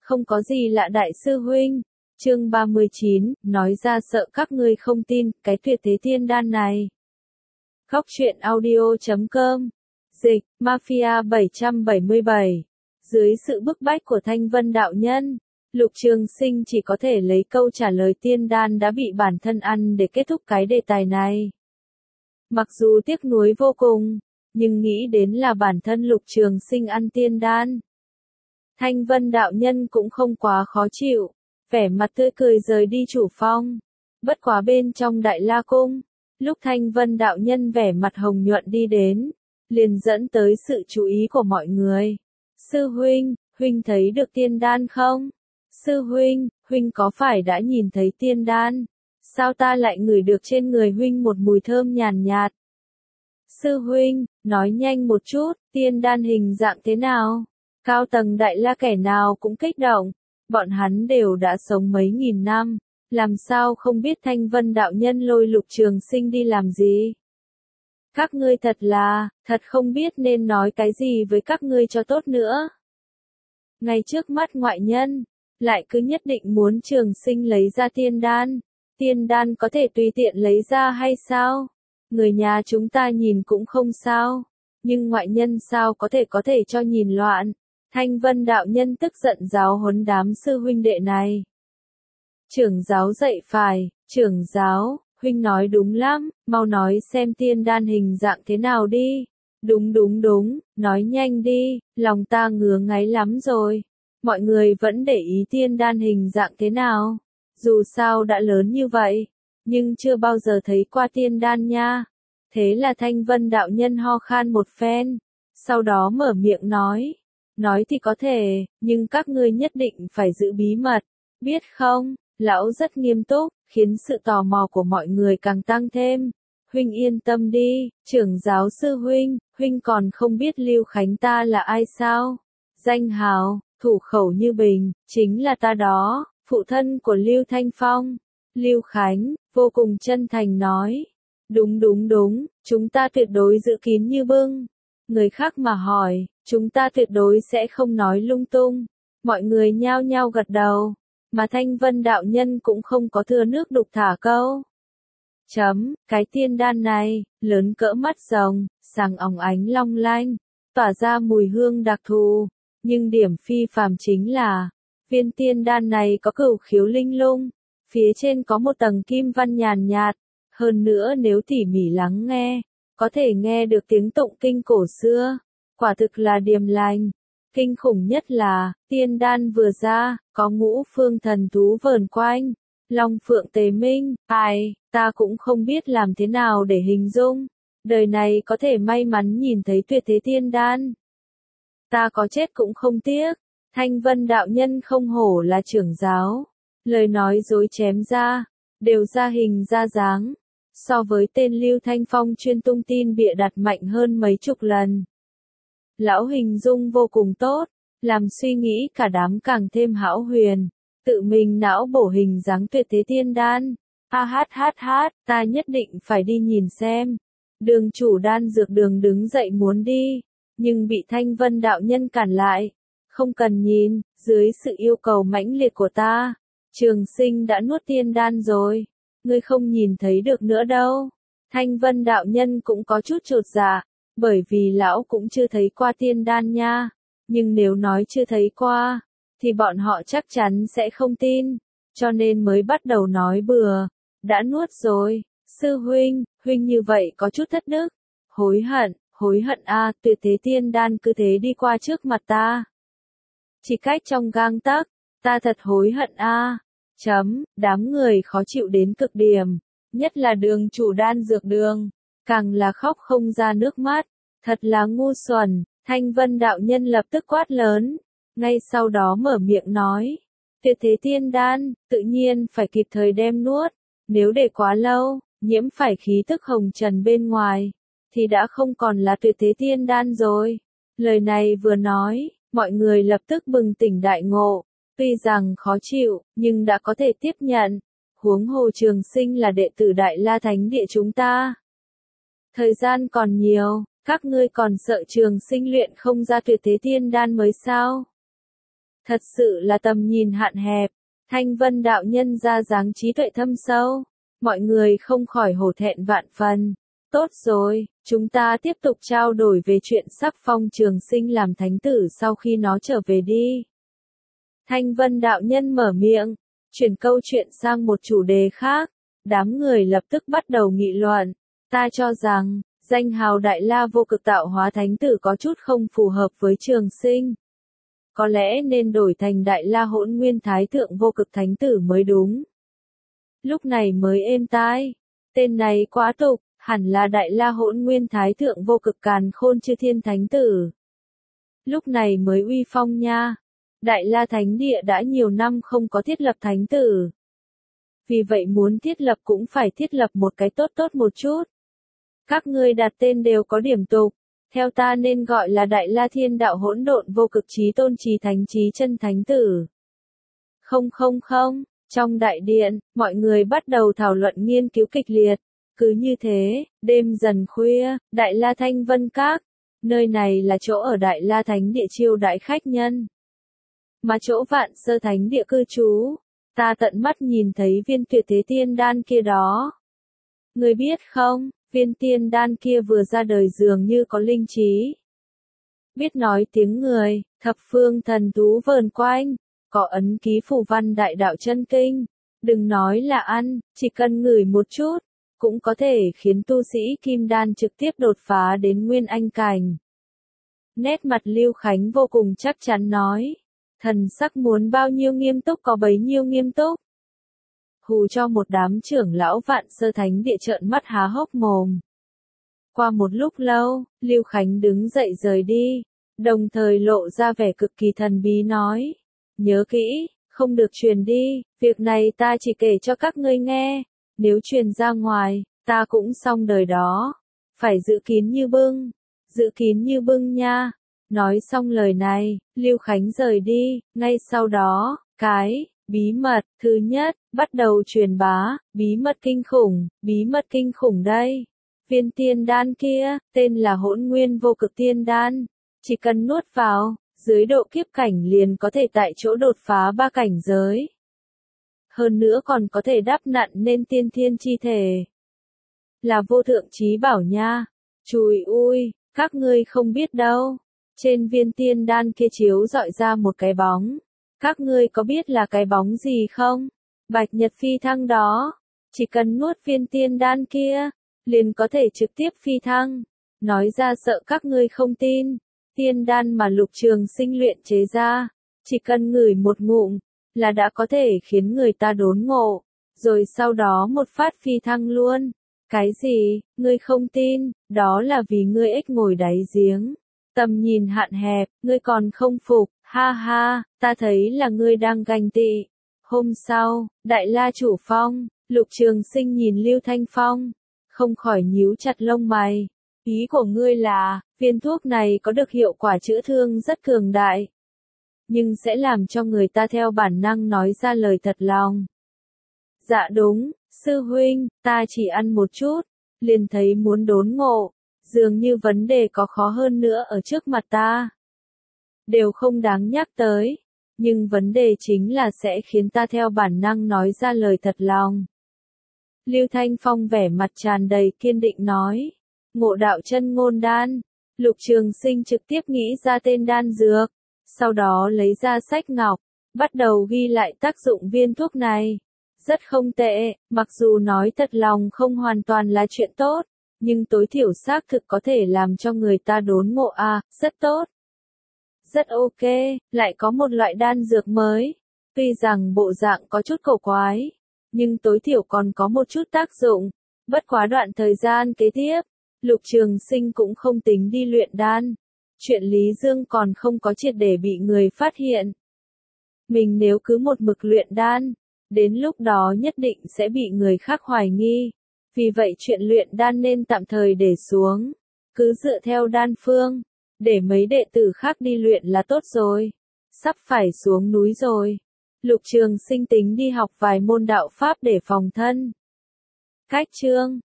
Không có gì lạ đại sư huynh. Chương 39, nói ra sợ các ngươi không tin, cái tuyệt thế tiên đan này. Góc truyện audio.com. Dịch, Mafia 777. Dưới sự bức bách của Thanh Vân đạo nhân, Lục Trường Sinh chỉ có thể lấy câu trả lời tiên đan đã bị bản thân ăn để kết thúc cái đề tài này. Mặc dù tiếc nuối vô cùng, nhưng nghĩ đến là bản thân Lục Trường Sinh ăn tiên đan, Thanh Vân đạo nhân cũng không quá khó chịu, vẻ mặt tươi cười rời đi chủ phong. Bất quá bên trong Đại La Cung, lúc Thanh Vân đạo nhân vẻ mặt hồng nhuận đi đến, liền dẫn tới sự chú ý của mọi người. Sư huynh, huynh thấy được tiên đan không? Sư huynh, huynh có phải đã nhìn thấy tiên đan? Sao ta lại ngửi được trên người huynh một mùi thơm nhàn nhạt? Sư huynh, nói nhanh một chút, tiên đan hình dạng thế nào? Cao tầng Đại La kẻ nào cũng kích động, bọn hắn đều đã sống mấy nghìn năm, làm sao không biết Thanh Vân đạo nhân lôi Lục Trường Sinh đi làm gì? Các ngươi thật không biết nên nói cái gì với các ngươi cho tốt nữa. Ngay trước mắt ngoại nhân, lại cứ nhất định muốn Trường Sinh lấy ra tiên đan có thể tùy tiện lấy ra hay sao? Người nhà chúng ta nhìn cũng không sao, nhưng ngoại nhân sao có thể cho nhìn loạn. Thanh Vân đạo nhân tức giận giáo huấn đám sư huynh đệ này. Trưởng giáo dạy phải, trưởng giáo, huynh nói đúng lắm, mau nói xem tiên đan hình dạng thế nào đi. Đúng, nói nhanh đi, lòng ta ngứa ngáy lắm rồi. Mọi người vẫn để ý tiên đan hình dạng thế nào. Dù sao đã lớn như vậy, nhưng chưa bao giờ thấy qua tiên đan nha. Thế là Thanh Vân đạo nhân ho khan một phen, sau đó mở miệng nói. Nói thì có thể, nhưng các ngươi nhất định phải giữ bí mật, biết không? Lão rất nghiêm túc, khiến sự tò mò của mọi người càng tăng thêm. Huynh yên tâm đi, trưởng giáo sư huynh, huynh còn không biết Lưu Khánh ta là ai sao? Danh hào, thủ khẩu như bình, chính là ta đó, phụ thân của Lưu Thanh Phong. Lưu Khánh, vô cùng chân thành nói. Đúng, chúng ta tuyệt đối giữ kín như bưng. Người khác mà hỏi, chúng ta tuyệt đối sẽ không nói lung tung. Mọi người nhao nhao gật đầu, mà Thanh Vân đạo nhân cũng không có thừa nước đục thả câu. Cái tiên đan này, lớn cỡ mắt rồng, sáng óng ánh long lanh, tỏa ra mùi hương đặc thù, nhưng điểm phi phàm chính là, viên tiên đan này có cửu khiếu linh lung, phía trên có một tầng kim văn nhàn nhạt, hơn nữa nếu tỉ mỉ lắng nghe, có thể nghe được tiếng tụng kinh cổ xưa, quả thực là điềm lành. Kinh khủng nhất là, tiên đan vừa ra, có ngũ phương thần thú vờn quanh, long phượng tề minh, ta cũng không biết làm thế nào để hình dung, đời này có thể may mắn nhìn thấy tuyệt thế tiên đan. Ta có chết cũng không tiếc. Thanh Vân đạo nhân không hổ là trưởng giáo, lời nói dối chém ra, đều ra hình ra dáng. So với tên Lưu Thanh Phong chuyên tung tin bịa đặt mạnh hơn mấy chục lần. Lão hình dung vô cùng tốt, làm suy nghĩ cả đám càng thêm hão huyền, tự mình não bổ hình dáng tuyệt thế tiên đan. Ta nhất định phải đi nhìn xem. Đường chủ Đan Dược Đường đứng dậy muốn đi, nhưng bị Thanh Vân đạo nhân cản lại. Không cần nhìn, dưới sự yêu cầu mãnh liệt của ta, Trường Sinh đã nuốt tiên đan rồi. Ngươi không nhìn thấy được nữa đâu. Thanh Vân đạo nhân cũng có chút chột dạ, bởi vì lão cũng chưa thấy qua tiên đan nha. Nhưng nếu nói chưa thấy qua, thì bọn họ chắc chắn sẽ không tin, cho nên mới bắt đầu nói bừa. Đã nuốt rồi, sư huynh, huynh như vậy có chút thất đức. Hối hận tuyệt thế tiên đan cứ thế đi qua trước mặt ta. Chỉ cách trong gang tấc, ta thật hối hận Đám người khó chịu đến cực điểm, nhất là đường chủ Đan Dược Đường, càng là khóc không ra nước mắt, thật là ngu xuẩn. Thanh Vân đạo nhân lập tức quát lớn, ngay sau đó mở miệng nói, tuyệt thế tiên đan, tự nhiên phải kịp thời đem nuốt, nếu để quá lâu, nhiễm phải khí tức hồng trần bên ngoài, thì đã không còn là tuyệt thế tiên đan rồi. Lời này vừa nói, mọi người lập tức bừng tỉnh đại ngộ. Tuy rằng khó chịu, nhưng đã có thể tiếp nhận. Huống hồ Trường Sinh là đệ tử Đại La Thánh Địa chúng ta. Thời gian còn nhiều, các ngươi còn sợ Trường Sinh luyện không ra tuyệt thế tiên đan mới sao? Thật sự là tầm nhìn hạn hẹp. Thanh Vân đạo nhân ra dáng trí tuệ thâm sâu. Mọi người không khỏi hổ thẹn vạn phần. Tốt rồi, chúng ta tiếp tục trao đổi về chuyện sắp phong Trường Sinh làm thánh tử sau khi nó trở về đi. Thanh Vân đạo nhân mở miệng, chuyển câu chuyện sang một chủ đề khác. Đám người lập tức bắt đầu nghị luận. Ta cho rằng, danh hào Đại La Vô Cực tạo hóa thánh tử có chút không phù hợp với Trường Sinh. Có lẽ nên đổi thành Đại La Hỗn Nguyên Thái Thượng Vô Cực thánh tử mới đúng. Lúc này mới êm tai. Tên này quá tục, hẳn là Đại La Hỗn Nguyên Thái Thượng Vô Cực Càn Khôn Chư Thiên thánh tử. Lúc này mới uy phong nha. Đại La Thánh Địa đã nhiều năm không có thiết lập thánh tử. Vì vậy muốn thiết lập cũng phải thiết lập một cái tốt tốt một chút. Các ngươi đặt tên đều có điểm tục. Theo ta nên gọi là Đại La Thiên Đạo Hỗn Độn Vô Cực Chí Tôn Chí Thánh Chí Chân Thánh Tử. Không. Trong đại điện, mọi người bắt đầu thảo luận nghiên cứu kịch liệt. Cứ như thế, đêm dần khuya, Đại La Thanh Vân Các. Nơi này là chỗ ở Đại La Thánh Địa chiêu đãi khách nhân. Mà chỗ Vạn Sơ Thánh Địa cư trú. Ta tận mắt nhìn thấy viên tuyệt thế tiên đan kia đó. Ngươi biết không, viên tiên đan kia vừa ra đời dường như có linh trí. Biết nói tiếng người, thập phương thần thú vờn quanh, có ấn ký phù văn đại đạo chân kinh. Đừng nói là ăn, chỉ cần ngửi một chút, cũng có thể khiến tu sĩ kim đan trực tiếp đột phá đến nguyên anh cảnh. Nét mặt Lưu Khánh vô cùng chắc chắn nói. Thần sắc muốn bao nhiêu nghiêm túc có bấy nhiêu nghiêm túc. Hù cho một đám trưởng lão Vạn Sơ Thánh Địa trợn mắt há hốc mồm. Qua một lúc lâu, Lưu Khánh đứng dậy rời đi, đồng thời lộ ra vẻ cực kỳ thần bí nói. Nhớ kỹ, không được truyền đi, việc này ta chỉ kể cho các ngươi nghe, nếu truyền ra ngoài, ta cũng xong đời đó. Phải giữ kín như bưng nha. Nói xong lời này, Lưu Khánh rời đi, ngay sau đó, bí mật, thứ nhất, bắt đầu truyền bá, bí mật kinh khủng đây. Viên tiên đan kia, tên là Hỗn Nguyên Vô Cực Tiên Đan, chỉ cần nuốt vào, dưới độ kiếp cảnh liền có thể tại chỗ đột phá 3 cảnh giới. Hơn nữa còn có thể đắp nặn nên tiên thiên chi thể. Là vô thượng chí bảo nha. Chùi ui, các ngươi không biết đâu. Trên viên tiên đan kia chiếu dọi ra một cái bóng. Các ngươi có biết là cái bóng gì không? Bạch Nhật phi thăng đó. Chỉ cần nuốt viên tiên đan kia, liền có thể trực tiếp phi thăng. Nói ra sợ các ngươi không tin. Tiên đan mà Lục Trường Sinh luyện chế ra, chỉ cần ngửi một ngụm, là đã có thể khiến người ta đốn ngộ. Rồi sau đó một phát phi thăng luôn. Cái gì, ngươi không tin, đó là vì ngươi ếch ngồi đáy giếng. Tầm nhìn hạn hẹp, ngươi còn không phục, ha ha, ta thấy là ngươi đang ganh tị. Hôm sau, Đại La chủ phong, Lục Trường Sinh nhìn Lưu Thanh Phong, không khỏi nhíu chặt lông mày. Ý của ngươi là, viên thuốc này có được hiệu quả chữa thương rất cường đại, nhưng sẽ làm cho người ta theo bản năng nói ra lời thật lòng. Dạ đúng, sư huynh, ta chỉ ăn một chút, liền thấy muốn đốn ngộ, dường như vấn đề có khó hơn nữa ở trước mặt ta. Đều không đáng nhắc tới, nhưng vấn đề chính là sẽ khiến ta theo bản năng nói ra lời thật lòng. Lưu Thanh Phong vẻ mặt tràn đầy kiên định nói, Ngộ Đạo Chân Ngôn Đan. Lục Trường Sinh trực tiếp nghĩ ra tên đan dược, sau đó lấy ra sách ngọc, bắt đầu ghi lại tác dụng viên thuốc này. Rất không tệ, mặc dù nói thật lòng không hoàn toàn là chuyện tốt, nhưng tối thiểu xác thực có thể làm cho người ta đốn ngộ rất tốt. Rất ok, lại có một loại đan dược mới. Tuy rằng bộ dạng có chút cổ quái, nhưng tối thiểu còn có một chút tác dụng. Bất quá đoạn thời gian kế tiếp, Lục Trường Sinh cũng không tính đi luyện đan. Chuyện Lý Dương còn không có triệt để bị người phát hiện. Mình nếu cứ một mực luyện đan, đến lúc đó nhất định sẽ bị người khác hoài nghi. Vì vậy chuyện luyện đan nên tạm thời để xuống. Cứ dựa theo đan phương, để mấy đệ tử khác đi luyện là tốt rồi. Sắp phải xuống núi rồi. Lục Trường Sinh tính đi học vài môn đạo pháp để phòng thân. Cách chương